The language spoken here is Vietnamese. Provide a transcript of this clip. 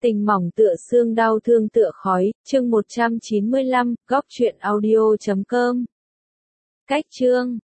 Tình mỏng tựa xương, đau thương tựa khói, chương 195, góc truyện audio.com. Cách chương